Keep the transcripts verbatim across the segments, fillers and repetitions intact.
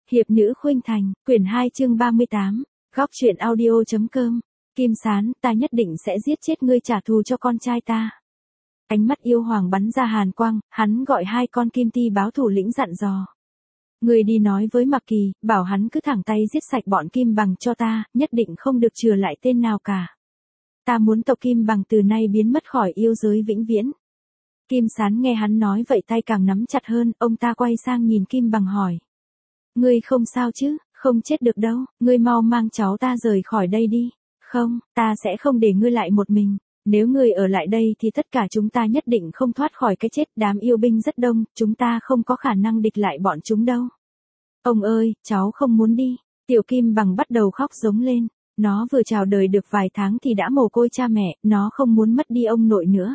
Hiệp nữ khuynh thành, quyển hai chương ba mươi tám, góc truyện audio.com. Kim Sán, ta nhất định sẽ giết chết ngươi trả thù cho con trai ta. Ánh mắt yêu hoàng bắn ra hàn quang, hắn gọi hai con kim ti báo thủ lĩnh dặn dò. Ngươi đi nói với Mạc Kỳ, bảo hắn cứ thẳng tay giết sạch bọn Kim Bằng cho ta, nhất định không được chừa lại tên nào cả. Ta muốn tộc Kim Bằng từ nay biến mất khỏi yêu giới vĩnh viễn. Kim Sán nghe hắn nói vậy tay càng nắm chặt hơn, ông ta quay sang nhìn Kim Bằng hỏi. Ngươi không sao chứ, không chết được đâu, ngươi mau mang cháu ta rời khỏi đây đi. Không, ta sẽ không để ngươi lại một mình. Nếu ngươi ở lại đây thì tất cả chúng ta nhất định không thoát khỏi cái chết. Đám yêu binh rất đông, chúng ta không có khả năng địch lại bọn chúng đâu. Ông ơi, cháu không muốn đi. Tiểu Kim Bằng bắt đầu khóc giống lên. Nó vừa chào đời được vài tháng thì đã mồ côi cha mẹ, nó không muốn mất đi ông nội nữa.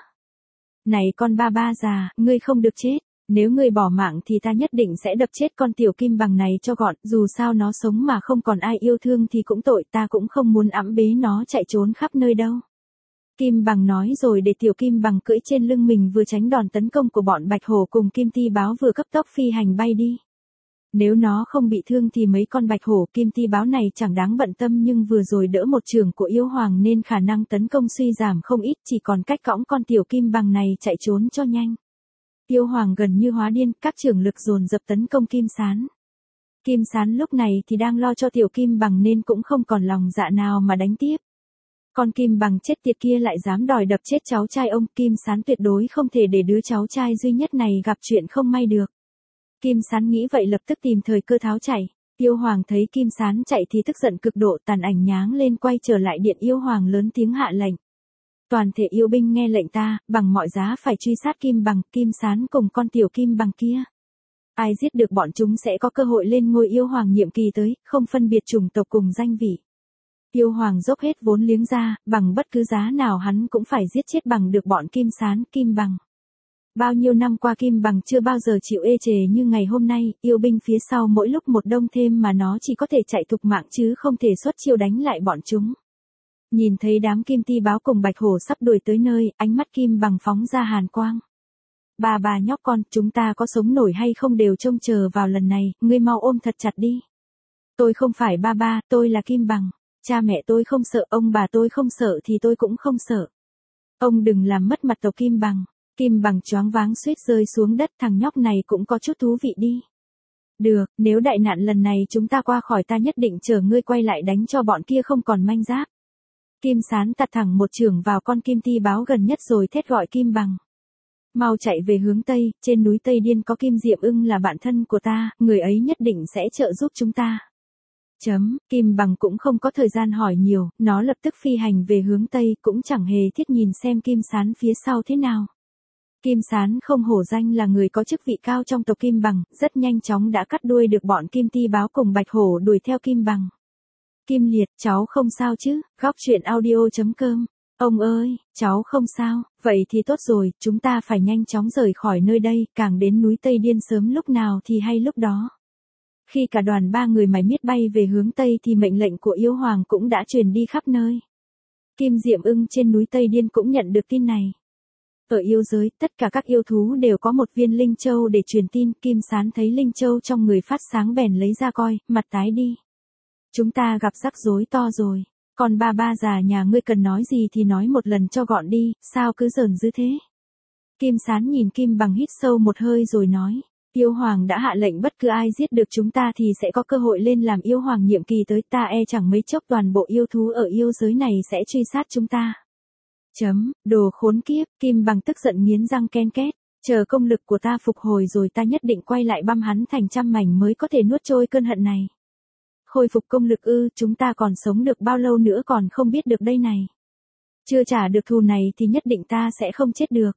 Này con ba ba già, ngươi không được chết. Nếu ngươi bỏ mạng thì ta nhất định sẽ đập chết con tiểu Kim Bằng này cho gọn, dù sao nó sống mà không còn ai yêu thương thì cũng tội, ta cũng không muốn ẵm bế nó chạy trốn khắp nơi đâu. Kim Bằng nói rồi để tiểu Kim Bằng cưỡi trên lưng mình vừa tránh đòn tấn công của bọn Bạch Hổ cùng Kim Ti báo vừa cấp tốc phi hành bay đi. Nếu nó không bị thương thì mấy con Bạch Hổ Kim Ti báo này chẳng đáng bận tâm, nhưng vừa rồi đỡ một trường của yêu hoàng nên khả năng tấn công suy giảm không ít, chỉ còn cách cõng con tiểu Kim Bằng này chạy trốn cho nhanh. Yêu hoàng gần như hóa điên, các trưởng lực dồn dập tấn công Kim Sán. Kim Sán lúc này thì đang lo cho tiểu Kim Bằng nên cũng không còn lòng dạ nào mà đánh tiếp. Con Kim Bằng chết tiệt kia lại dám đòi đập chết cháu trai ông, Kim Sán tuyệt đối không thể để đứa cháu trai duy nhất này gặp chuyện không may được. Kim Sán nghĩ vậy lập tức tìm thời cơ tháo chạy. Yêu hoàng thấy Kim Sán chạy thì tức giận cực độ, tàn ảnh nháng lên quay trở lại điện yêu hoàng lớn tiếng hạ lệnh. Toàn thể yêu binh nghe lệnh ta, bằng mọi giá phải truy sát Kim Bằng, Kim Sán cùng con tiểu Kim Bằng kia. Ai giết được bọn chúng sẽ có cơ hội lên ngôi yêu hoàng nhiệm kỳ tới, không phân biệt chủng tộc cùng danh vị. Yêu hoàng dốc hết vốn liếng ra, bằng bất cứ giá nào hắn cũng phải giết chết bằng được bọn Kim Sán, Kim Bằng. Bao nhiêu năm qua Kim Bằng chưa bao giờ chịu ê chề như ngày hôm nay, yêu binh phía sau mỗi lúc một đông thêm mà nó chỉ có thể chạy thục mạng chứ không thể xuất chiêu đánh lại bọn chúng. Nhìn thấy đám Kim Ti báo cùng Bạch Hổ sắp đuổi tới nơi, ánh mắt Kim Bằng phóng ra hàn quang. Bà bà nhóc con, chúng ta có sống nổi hay không đều trông chờ vào lần này, ngươi mau ôm thật chặt đi. Tôi không phải ba ba, tôi là Kim Bằng. Cha mẹ tôi không sợ, ông bà tôi không sợ thì tôi cũng không sợ. Ông đừng làm mất mặt tộc Kim Bằng. Kim Bằng choáng váng suýt rơi xuống đất, thằng nhóc này cũng có chút thú vị đi. Được, nếu đại nạn lần này chúng ta qua khỏi ta nhất định chờ ngươi quay lại đánh cho bọn kia không còn manh giáp. Kim Sán tạt thẳng một chưởng vào con Kim Ti báo gần nhất rồi thét gọi Kim Bằng. Mau chạy về hướng Tây, trên núi Tây Điên có Kim Diệm Ưng là bạn thân của ta, người ấy nhất định sẽ trợ giúp chúng ta. Chấm, Kim Bằng cũng không có thời gian hỏi nhiều, nó lập tức phi hành về hướng Tây, cũng chẳng hề thiết nhìn xem Kim Sán phía sau thế nào. Kim Sán không hổ danh là người có chức vị cao trong tộc Kim Bằng, rất nhanh chóng đã cắt đuôi được bọn Kim Ti báo cùng Bạch Hổ đuổi theo Kim Bằng. Kim Liệt, cháu không sao chứ, góc truyện audio.com. Ông ơi, cháu không sao, vậy thì tốt rồi, chúng ta phải nhanh chóng rời khỏi nơi đây, càng đến núi Tây Điên sớm lúc nào thì hay lúc đó. Khi cả đoàn ba người mải miết bay về hướng Tây thì mệnh lệnh của yêu hoàng cũng đã truyền đi khắp nơi. Kim Diệm Ưng trên núi Tây Điên cũng nhận được tin này. Ở yêu giới, tất cả các yêu thú đều có một viên linh châu để truyền tin, Kim Sán thấy linh châu trong người phát sáng bèn lấy ra coi, mặt tái đi. Chúng ta gặp rắc rối to rồi, còn ba ba già nhà ngươi cần nói gì thì nói một lần cho gọn đi, sao cứ giỡn dữ thế. Kim Sán nhìn Kim Bằng hít sâu một hơi rồi nói, yêu hoàng đã hạ lệnh bất cứ ai giết được chúng ta thì sẽ có cơ hội lên làm yêu hoàng nhiệm kỳ tới, ta e chẳng mấy chốc toàn bộ yêu thú ở yêu giới này sẽ truy sát chúng ta. Chấm, đồ khốn kiếp, Kim Bằng tức giận nghiến răng ken két, chờ công lực của ta phục hồi rồi ta nhất định quay lại băm hắn thành trăm mảnh mới có thể nuốt trôi cơn hận này. Khôi phục công lực ư, chúng ta còn sống được bao lâu nữa còn không biết được đây này. Chưa trả được thù này thì nhất định ta sẽ không chết được.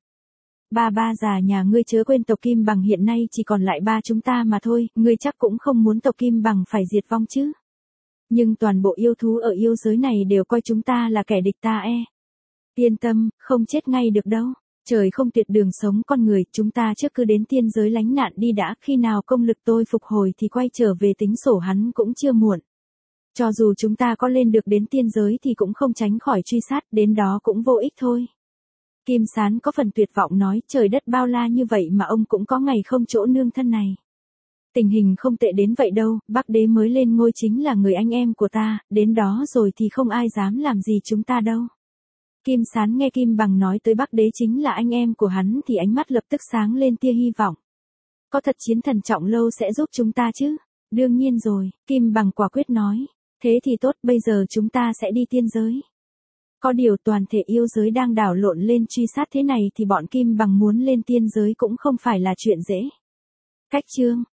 Ba ba già nhà ngươi chớ quên tộc Kim Bằng hiện nay chỉ còn lại ba chúng ta mà thôi, ngươi chắc cũng không muốn tộc Kim Bằng phải diệt vong chứ. Nhưng toàn bộ yêu thú ở yêu giới này đều coi chúng ta là kẻ địch ta e. Yên tâm, không chết ngay được đâu. Trời không tuyệt đường sống con người, chúng ta trước cứ đến tiên giới lánh nạn đi đã, khi nào công lực tôi phục hồi thì quay trở về tính sổ hắn cũng chưa muộn. Cho dù chúng ta có lên được đến tiên giới thì cũng không tránh khỏi truy sát, đến đó cũng vô ích thôi. Kim Sán có phần tuyệt vọng nói, trời đất bao la như vậy mà ông cũng có ngày không chỗ nương thân này. Tình hình không tệ đến vậy đâu, Bắc Đế mới lên ngôi chính là người anh em của ta, đến đó rồi thì không ai dám làm gì chúng ta đâu. Kim Sán nghe Kim Bằng nói tới Bắc Đế chính là anh em của hắn thì ánh mắt lập tức sáng lên tia hy vọng. Có thật chiến thần Trọng Lâu sẽ giúp chúng ta chứ? Đương nhiên rồi, Kim Bằng quả quyết nói. Thế thì tốt, bây giờ chúng ta sẽ đi tiên giới. Có điều toàn thể yêu giới đang đảo lộn lên truy sát thế này thì bọn Kim Bằng muốn lên tiên giới cũng không phải là chuyện dễ. Cách chương